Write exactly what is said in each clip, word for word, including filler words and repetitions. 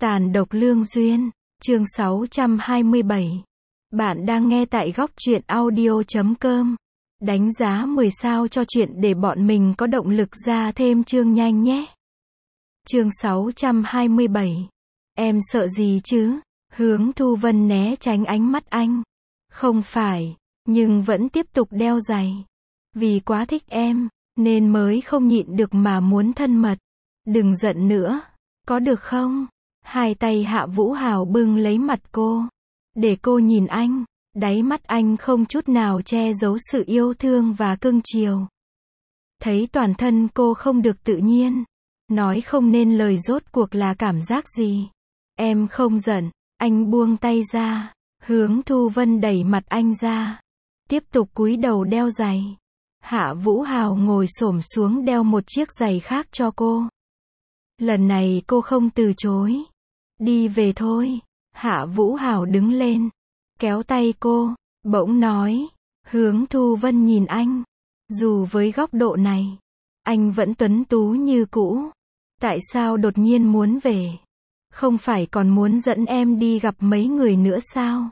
Tàn độc lương duyên, chương sáu trăm hai mươi bảy. Bạn đang nghe tại góc truyện audio chấm com. Đánh giá mười sao cho chuyện để bọn mình có động lực ra thêm chương nhanh nhé. Chương sáu trăm hai mươi bảy. Em sợ gì chứ? Hướng Thu Vân né tránh ánh mắt anh. Không phải, nhưng vẫn tiếp tục đeo giày. Vì quá thích em, nên mới không nhịn được mà muốn thân mật. Đừng giận nữa, có được không? Hai tay Hạ Vũ Hào bưng lấy mặt cô, để cô nhìn anh, đáy mắt anh không chút nào che giấu sự yêu thương và cưng chiều. Thấy toàn thân cô không được tự nhiên, nói không nên lời rốt cuộc là cảm giác gì. Em không giận, anh buông tay ra, Hướng Thu Vân đẩy mặt anh ra, tiếp tục cúi đầu đeo giày. Hạ Vũ Hào ngồi xổm xuống đeo một chiếc giày khác cho cô. Lần này cô không từ chối. Đi về thôi. Hạ Vũ Hào đứng lên, kéo tay cô, bỗng nói. Hướng Thu Vân nhìn anh. Dù với góc độ này, anh vẫn tuấn tú như cũ. Tại sao đột nhiên muốn về? Không phải còn muốn dẫn em đi gặp mấy người nữa sao?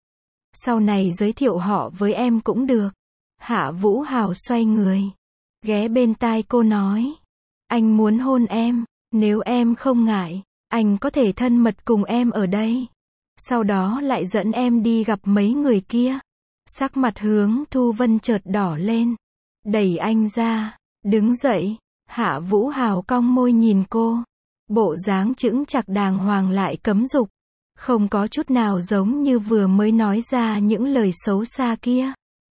Sau này giới thiệu họ với em cũng được. Hạ Vũ Hào xoay người, ghé bên tai cô nói. Anh muốn hôn em, nếu em không ngại, anh có thể thân mật cùng em ở đây. Sau đó lại dẫn em đi gặp mấy người kia. Sắc mặt Hướng Thu Vân chợt đỏ lên. Đẩy anh ra, đứng dậy. Hạ Vũ Hào cong môi nhìn cô. Bộ dáng chững chạc đàng hoàng lại cấm dục. Không có chút nào giống như vừa mới nói ra những lời xấu xa kia.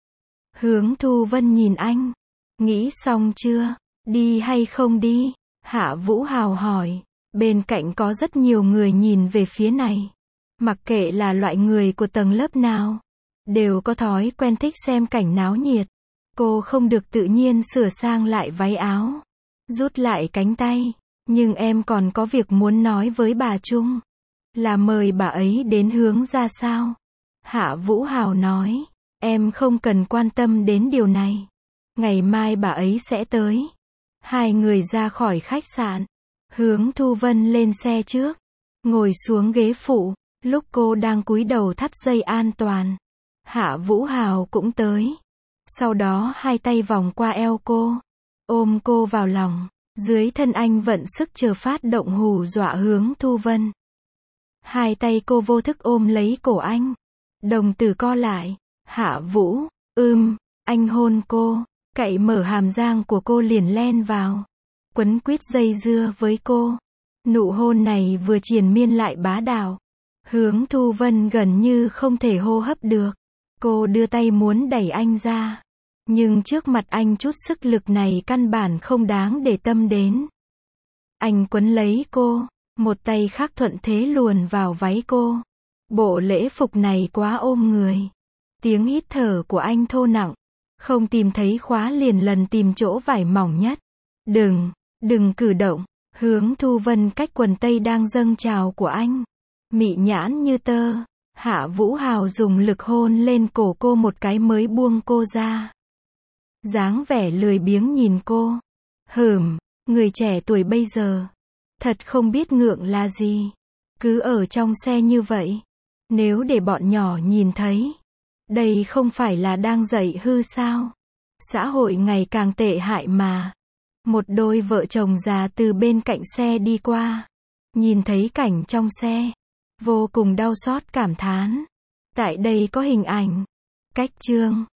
Hướng Thu Vân nhìn anh. Nghĩ xong chưa? Đi hay không đi? Hạ Vũ Hào hỏi. Bên cạnh có rất nhiều người nhìn về phía này. Mặc kệ là loại người của tầng lớp nào, đều có thói quen thích xem cảnh náo nhiệt. Cô không được tự nhiên sửa sang lại váy áo, rút lại cánh tay. Nhưng em còn có việc muốn nói với bà Trung. Là mời bà ấy đến hướng ra sao? Hạ Vũ Hào nói. Em không cần quan tâm đến điều này. Ngày mai bà ấy sẽ tới. Hai người ra khỏi khách sạn. Hướng Thu Vân lên xe trước, ngồi xuống ghế phụ. Lúc cô đang cúi đầu thắt dây an toàn, Hạ Vũ Hào cũng tới. Sau đó hai tay vòng qua eo cô, ôm cô vào lòng. Dưới thân anh vận sức chờ phát động hù dọa Hướng Thu Vân. Hai tay cô vô thức ôm lấy cổ anh. Đồng tử co lại. Hạ Vũ, ưm, anh hôn cô, cậy mở hàm răng của cô liền len vào. Quấn quýt dây dưa với cô. Nụ hôn này vừa triền miên lại bá đạo. Hướng Thu Vân gần như không thể hô hấp được. Cô đưa tay muốn đẩy anh ra. Nhưng trước mặt anh chút sức lực này căn bản không đáng để tâm đến. Anh quấn lấy cô, một tay khác thuận thế luồn vào váy cô. Bộ lễ phục này quá ôm người. Tiếng hít thở của anh thô nặng. Không tìm thấy khóa liền lần tìm chỗ vải mỏng nhất. Đừng, đừng cử động. Hướng Thu Vân cách quần tây đang dâng trào của anh. Mị nhãn như tơ. Hạ Vũ Hào dùng lực hôn lên cổ cô một cái mới buông cô ra. Dáng vẻ lười biếng nhìn cô. Hừm, người trẻ tuổi bây giờ thật không biết ngượng là gì. Cứ ở trong xe như vậy. Nếu để bọn nhỏ nhìn thấy, đây không phải là đang dạy hư sao? Xã hội ngày càng tệ hại mà. Một đôi vợ chồng già từ bên cạnh xe đi qua. Nhìn thấy cảnh trong xe, vô cùng đau xót cảm thán. Tại đây có hình ảnh. Cách chương.